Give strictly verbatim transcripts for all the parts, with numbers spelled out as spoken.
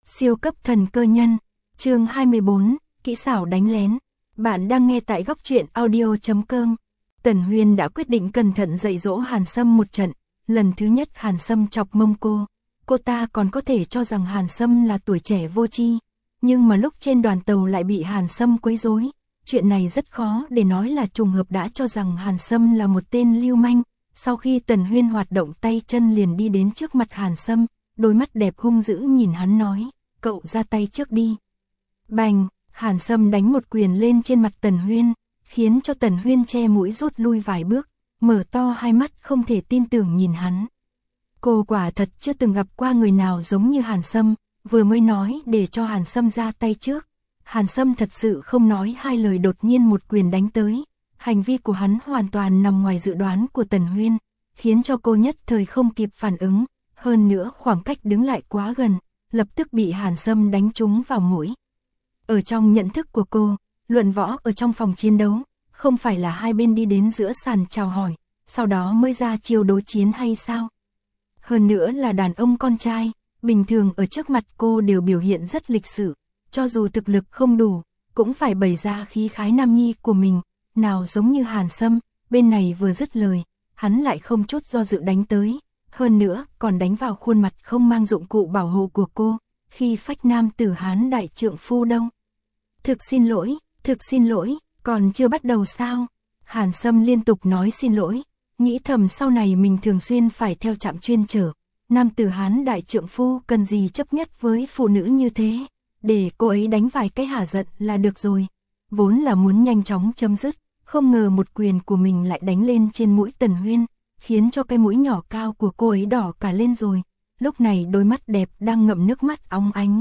Siêu cấp thần cơ nhân, chương hai mươi bốn, kỹ xảo đánh lén. Bạn đang nghe tại góc truyện audio chấm com. Tần Huyên đã quyết định cẩn thận dạy dỗ Hàn Sâm một trận. Lần thứ nhất Hàn Sâm chọc mông cô, cô ta còn có thể cho rằng Hàn Sâm là tuổi trẻ vô tri, nhưng mà lúc trên đoàn tàu lại bị Hàn Sâm quấy rối. Chuyện này rất khó để nói là trùng hợp, đã cho rằng Hàn Sâm là một tên lưu manh. Sau khi Tần Huyên hoạt động tay chân liền đi đến trước mặt Hàn Sâm, đôi mắt đẹp hung dữ nhìn hắn nói, cậu ra tay trước đi. Bành, Hàn Sâm đánh một quyền lên trên mặt Tần Huyên, khiến cho Tần Huyên che mũi rút lui vài bước, mở to hai mắt không thể tin tưởng nhìn hắn. Cô quả thật chưa từng gặp qua người nào giống như Hàn Sâm, vừa mới nói để cho Hàn Sâm ra tay trước. Hàn Sâm thật sự không nói hai lời đột nhiên một quyền đánh tới. Hành vi của hắn hoàn toàn nằm ngoài dự đoán của Tần Huyên, khiến cho cô nhất thời không kịp phản ứng, hơn nữa khoảng cách đứng lại quá gần, lập tức bị Hàn Sâm đánh trúng vào mũi. Ở trong nhận thức của cô, luận võ ở trong phòng chiến đấu, không phải là hai bên đi đến giữa sàn chào hỏi, sau đó mới ra chiêu đối chiến hay sao? Hơn nữa là đàn ông con trai, bình thường ở trước mặt cô đều biểu hiện rất lịch sự, cho dù thực lực không đủ, cũng phải bày ra khí khái nam nhi của mình. Nào giống như Hàn Sâm, bên này vừa dứt lời, hắn lại không chút do dự đánh tới, hơn nữa còn đánh vào khuôn mặt không mang dụng cụ bảo hộ của cô, khi phách nam tử Hán đại trượng phu đâu. Thực xin lỗi, thực xin lỗi, còn chưa bắt đầu sao? Hàn Sâm liên tục nói xin lỗi, nghĩ thầm sau này mình thường xuyên phải theo trạm chuyên chở, nam tử Hán đại trượng phu cần gì chấp nhất với phụ nữ như thế, để cô ấy đánh vài cái hả giận là được rồi, vốn là muốn nhanh chóng chấm dứt. Không ngờ một quyền của mình lại đánh lên trên mũi Tần Huyên, khiến cho cái mũi nhỏ cao của cô ấy đỏ cả lên rồi. Lúc này đôi mắt đẹp đang ngậm nước mắt óng ánh.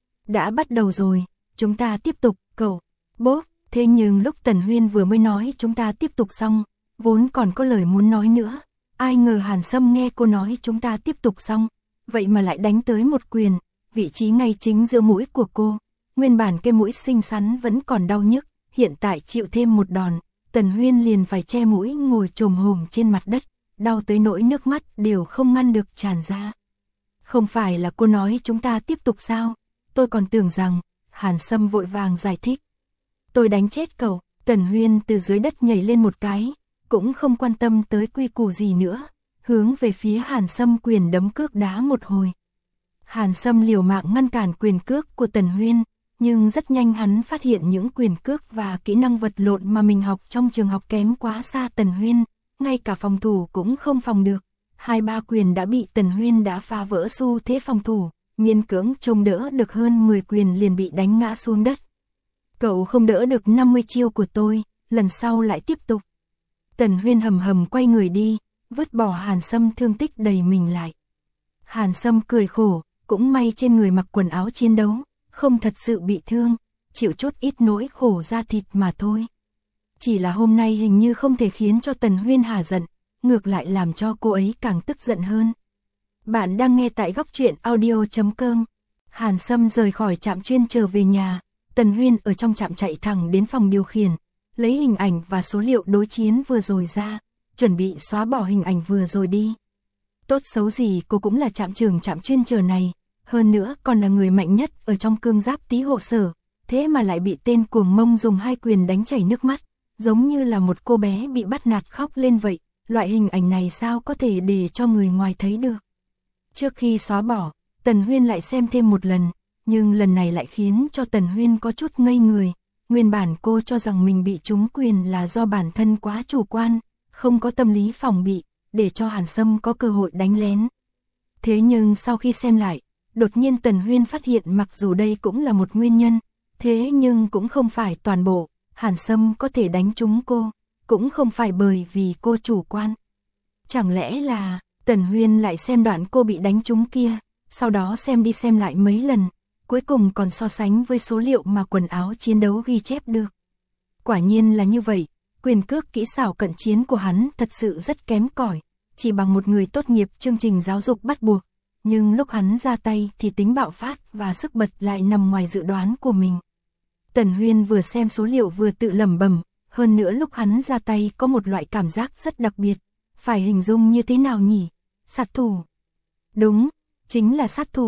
Đã bắt đầu rồi, chúng ta tiếp tục, cậu. Bốp, thế nhưng lúc Tần Huyên vừa mới nói chúng ta tiếp tục xong, vốn còn có lời muốn nói nữa. Ai ngờ Hàn Sâm nghe cô nói chúng ta tiếp tục xong, vậy mà lại đánh tới một quyền, vị trí ngay chính giữa mũi của cô. Nguyên bản cái mũi xinh xắn vẫn còn đau nhức, hiện tại chịu thêm một đòn. Tần Huyên liền phải che mũi ngồi chồm hổm trên mặt đất, đau tới nỗi nước mắt đều không ngăn được tràn ra. Không phải là cô nói chúng ta tiếp tục sao? Tôi còn tưởng rằng, Hàn Sâm vội vàng giải thích. Tôi đánh chết cậu. Tần Huyên từ dưới đất nhảy lên một cái, cũng không quan tâm tới quy củ gì nữa, hướng về phía Hàn Sâm quyền đấm cước đá một hồi. Hàn Sâm liều mạng ngăn cản quyền cước của Tần Huyên. Nhưng rất nhanh hắn phát hiện những quyền cước và kỹ năng vật lộn mà mình học trong trường học kém quá xa Tần Huyên, ngay cả phòng thủ cũng không phòng được. Hai ba quyền đã bị Tần Huyên đã phá vỡ xu thế phòng thủ, miễn cưỡng chống đỡ được hơn mười quyền liền bị đánh ngã xuống đất. Cậu không đỡ được năm mươi chiêu của tôi, lần sau lại tiếp tục. Tần Huyên hầm hầm quay người đi, vứt bỏ Hàn Sâm thương tích đầy mình lại. Hàn Sâm cười khổ, cũng may trên người mặc quần áo chiến đấu, không thật sự bị thương, chịu chút ít nỗi khổ da thịt mà thôi. Chỉ là hôm nay hình như không thể khiến cho Tần Huyên hả giận, ngược lại làm cho cô ấy càng tức giận hơn. Bạn đang nghe tại góc truyện audio chấm com. Hàn Sâm rời khỏi trạm chuyên trở về nhà, Tần Huyên ở trong trạm chạy thẳng đến phòng điều khiển, lấy hình ảnh và số liệu đối chiến vừa rồi ra, chuẩn bị xóa bỏ hình ảnh vừa rồi đi. Tốt xấu gì cô cũng là trạm trưởng trạm chuyên trở này. Hơn nữa còn là người mạnh nhất ở trong cương giáp tý hộ sở, thế mà lại bị tên cuồng mông dùng hai quyền đánh chảy nước mắt, giống như là một cô bé bị bắt nạt khóc lên vậy. Loại hình ảnh này sao có thể để cho người ngoài thấy được. Trước khi xóa bỏ, Tần Huyên lại xem thêm một lần, nhưng lần này lại khiến cho Tần Huyên có chút ngây người. Nguyên bản cô cho rằng mình bị trúng quyền là do bản thân quá chủ quan, không có tâm lý phòng bị, để cho Hàn Sâm có cơ hội đánh lén. Thế nhưng sau khi xem lại, đột nhiên Tần Huyên phát hiện mặc dù đây cũng là một nguyên nhân, thế nhưng cũng không phải toàn bộ, Hàn Sâm có thể đánh trúng cô, cũng không phải bởi vì cô chủ quan. Chẳng lẽ là, Tần Huyên lại xem đoạn cô bị đánh trúng kia, sau đó xem đi xem lại mấy lần, cuối cùng còn so sánh với số liệu mà quần áo chiến đấu ghi chép được. Quả nhiên là như vậy, quyền cước kỹ xảo cận chiến của hắn thật sự rất kém cỏi, chỉ bằng một người tốt nghiệp chương trình giáo dục bắt buộc. Nhưng lúc hắn ra tay thì tính bạo phát và sức bật lại nằm ngoài dự đoán của mình. Tần Huyên vừa xem số liệu vừa tự lẩm bẩm, hơn nữa lúc hắn ra tay có một loại cảm giác rất đặc biệt, phải hình dung như thế nào nhỉ? Sát thủ. Đúng, chính là sát thủ.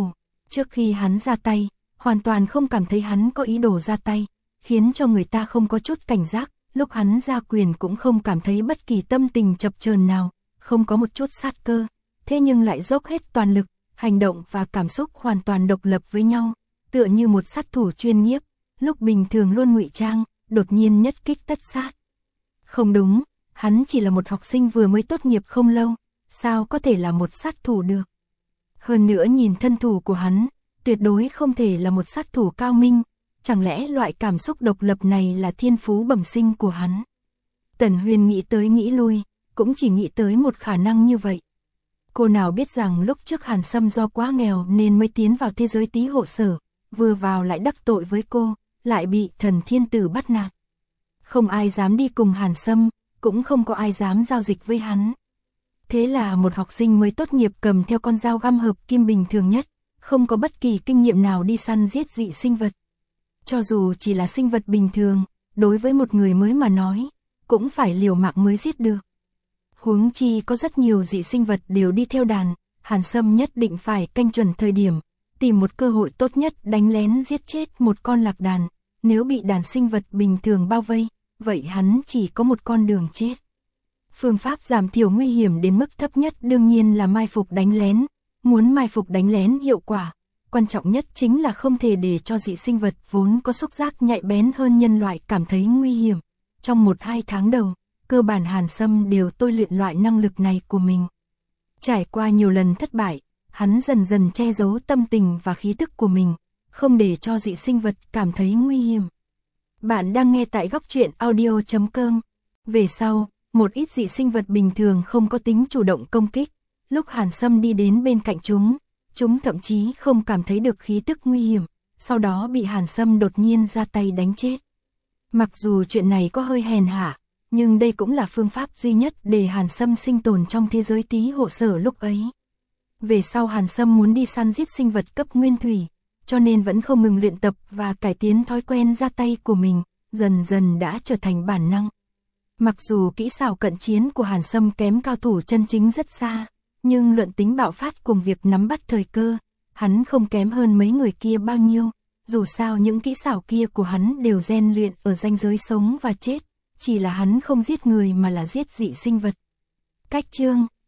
Trước khi hắn ra tay, hoàn toàn không cảm thấy hắn có ý đồ ra tay, khiến cho người ta không có chút cảnh giác, lúc hắn ra quyền cũng không cảm thấy bất kỳ tâm tình chập chờn nào, không có một chút sát cơ, thế nhưng lại dốc hết toàn lực, hành động và cảm xúc hoàn toàn độc lập với nhau, tựa như một sát thủ chuyên nghiệp, lúc bình thường luôn ngụy trang, đột nhiên nhất kích tất sát. Không đúng, hắn chỉ là một học sinh vừa mới tốt nghiệp không lâu, sao có thể là một sát thủ được. Hơn nữa nhìn thân thủ của hắn, tuyệt đối không thể là một sát thủ cao minh, chẳng lẽ loại cảm xúc độc lập này là thiên phú bẩm sinh của hắn. Tần Huyền nghĩ tới nghĩ lui, cũng chỉ nghĩ tới một khả năng như vậy. Cô nào biết rằng lúc trước Hàn Sâm do quá nghèo nên mới tiến vào thế giới tí hộ sở, vừa vào lại đắc tội với cô, lại bị thần thiên tử bắt nạt. Không ai dám đi cùng Hàn Sâm, cũng không có ai dám giao dịch với hắn. Thế là một học sinh mới tốt nghiệp cầm theo con dao găm hợp kim bình thường nhất, không có bất kỳ kinh nghiệm nào đi săn giết dị sinh vật. Cho dù chỉ là sinh vật bình thường, đối với một người mới mà nói, cũng phải liều mạng mới giết được. Huống chi có rất nhiều dị sinh vật đều đi theo đàn, Hàn Sâm nhất định phải canh chuẩn thời điểm, tìm một cơ hội tốt nhất đánh lén giết chết một con lạc đàn, nếu bị đàn sinh vật bình thường bao vây, vậy hắn chỉ có một con đường chết. Phương pháp giảm thiểu nguy hiểm đến mức thấp nhất đương nhiên là mai phục đánh lén, muốn mai phục đánh lén hiệu quả, quan trọng nhất chính là không thể để cho dị sinh vật vốn có xúc giác nhạy bén hơn nhân loại cảm thấy nguy hiểm. Trong một hai tháng đầu, cơ bản Hàn Sâm đều tôi luyện loại năng lực này của mình. Trải qua nhiều lần thất bại, hắn dần dần che giấu tâm tình và khí tức của mình, không để cho dị sinh vật cảm thấy nguy hiểm. Bạn đang nghe tại góc truyện audio chấm com. Về sau, một ít dị sinh vật bình thường không có tính chủ động công kích, lúc Hàn Sâm đi đến bên cạnh chúng, chúng thậm chí không cảm thấy được khí tức nguy hiểm, sau đó bị Hàn Sâm đột nhiên ra tay đánh chết. Mặc dù chuyện này có hơi hèn hạ, nhưng đây cũng là phương pháp duy nhất để Hàn Sâm sinh tồn trong thế giới tí hộ sở lúc ấy. Về sau Hàn Sâm muốn đi săn giết sinh vật cấp nguyên thủy, cho nên vẫn không ngừng luyện tập và cải tiến thói quen ra tay của mình, dần dần đã trở thành bản năng. Mặc dù kỹ xảo cận chiến của Hàn Sâm kém cao thủ chân chính rất xa, nhưng luận tính bạo phát cùng việc nắm bắt thời cơ, hắn không kém hơn mấy người kia bao nhiêu. Dù sao những kỹ xảo kia của hắn đều rèn luyện ở ranh giới sống và chết, chỉ là hắn không giết người mà là giết dị sinh vật. Cách chương